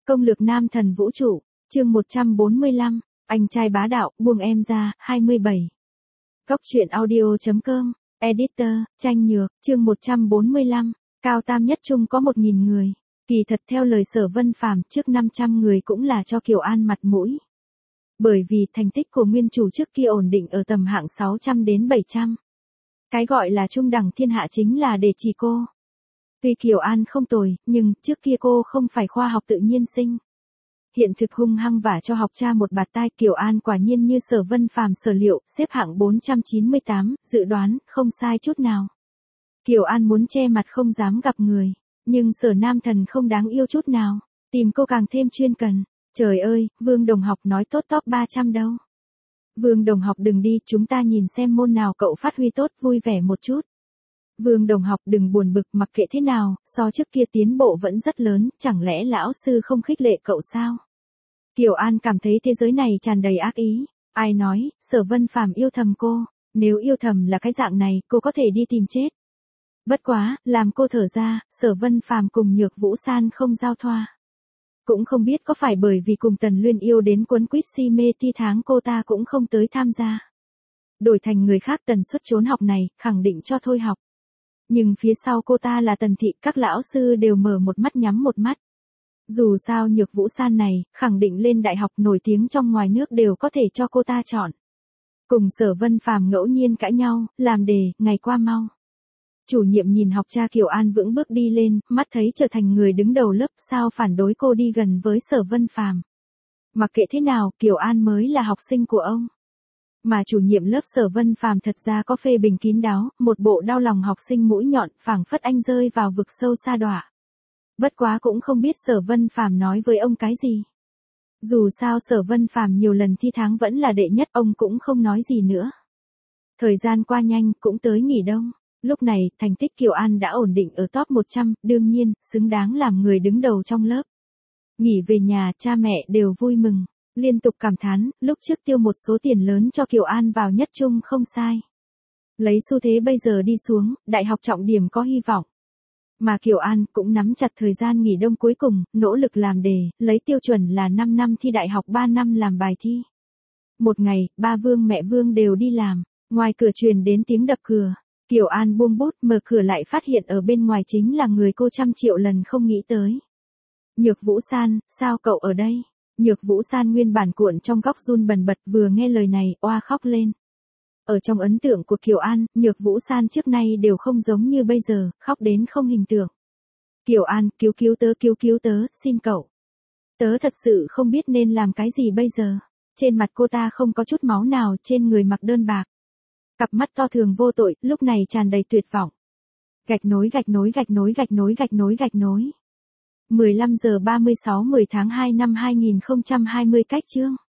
Công lược nam thần vũ trụ, chương 145, anh trai bá đạo, buông em ra, 27. Góc truyện audio.com, editor, Tranh Nhược, chương 145, cao tam nhất trung có 1.000 người. Kỳ thật theo lời Sở Vân Phàm trước 500 người cũng là cho Kiều An mặt mũi. Bởi vì thành tích của nguyên chủ trước kia ổn định ở tầm hạng 600 đến 700. Cái gọi là trung đẳng thiên hạ chính là để chỉ cô. Tuy Kiều An không tồi, nhưng trước kia cô không phải khoa học tự nhiên sinh. Hiện thực hung hăng vả cho học cha một bạt tai. Kiều An quả nhiên như Sở Vân Phàm sở liệu, xếp hạng 498, dự đoán, không sai chút nào. Kiều An muốn che mặt không dám gặp người, nhưng Sở nam thần không đáng yêu chút nào, tìm cô càng thêm chuyên cần. Trời ơi, Vương đồng học nói tốt top 300 đâu. Vương đồng học đừng đi, chúng ta nhìn xem môn nào cậu phát huy tốt, vui vẻ một chút. Vương đồng học đừng buồn bực, mặc kệ thế nào, so trước kia tiến bộ vẫn rất lớn, chẳng lẽ lão sư không khích lệ cậu sao? Kiều An cảm thấy thế giới này tràn đầy ác ý. Ai nói, Sở Vân Phàm yêu thầm cô, nếu yêu thầm là cái dạng này, cô có thể đi tìm chết. Bất quá, làm cô thở ra, Sở Vân Phàm cùng Nhược Vũ San không giao thoa. Cũng không biết có phải bởi vì cùng Tần Luyên yêu đến quấn quýt si mê thi tháng cô ta cũng không tới tham gia. Đổi thành người khác tần suất trốn học này, khẳng định cho thôi học. Nhưng phía sau cô ta là Tần Thị, các lão sư đều mở một mắt nhắm một mắt. Dù sao Nhược Vũ San này, khẳng định lên đại học nổi tiếng trong ngoài nước đều có thể cho cô ta chọn. Cùng Sở Vân Phàm ngẫu nhiên cãi nhau, làm đề, ngày qua mau. Chủ nhiệm nhìn học cha Kiều An vững bước đi lên, mắt thấy trở thành người đứng đầu lớp, sao phản đối cô đi gần với Sở Vân Phàm. Mặc kệ thế nào, Kiều An mới là học sinh của ông. Mà chủ nhiệm lớp Sở Vân Phàm thật ra có phê bình kín đáo, một bộ đau lòng học sinh mũi nhọn, phảng phất anh rơi vào vực sâu sa đọa. Bất quá cũng không biết Sở Vân Phàm nói với ông cái gì. Dù sao Sở Vân Phàm nhiều lần thi tháng vẫn là đệ nhất, ông cũng không nói gì nữa. Thời gian qua nhanh, cũng tới nghỉ đông. Lúc này, thành tích Kiều An đã ổn định ở top 100, đương nhiên, xứng đáng làm người đứng đầu trong lớp. Nghỉ về nhà, cha mẹ đều vui mừng, liên tục cảm thán, lúc trước tiêu một số tiền lớn cho Kiều An vào nhất trung không sai. Lấy xu thế bây giờ đi xuống, đại học trọng điểm có hy vọng. Mà Kiều An cũng nắm chặt thời gian nghỉ đông cuối cùng, nỗ lực làm đề, lấy tiêu chuẩn là 5 năm thi đại học 3 năm làm bài thi. Một ngày, ba Vương mẹ Vương đều đi làm, ngoài cửa truyền đến tiếng đập cửa. Kiều An buông bút, mở cửa lại phát hiện ở bên ngoài chính là người cô trăm triệu lần không nghĩ tới. Nhược Vũ San, sao cậu ở đây? Nhược Vũ San nguyên bản cuộn trong góc run bần bật, vừa nghe lời này, oa khóc lên. Ở trong ấn tượng của Kiều An, Nhược Vũ San trước nay đều không giống như bây giờ, khóc đến không hình tượng. Kiều An, cứu tớ, xin cậu. Tớ thật sự không biết nên làm cái gì bây giờ. Trên mặt cô ta không có chút máu nào, trên người mặc đơn bạc. Cặp mắt to thường vô tội, lúc này tràn đầy tuyệt vọng. Gạch nối. 15 giờ 36 10 tháng 2 năm 2020 cách chương.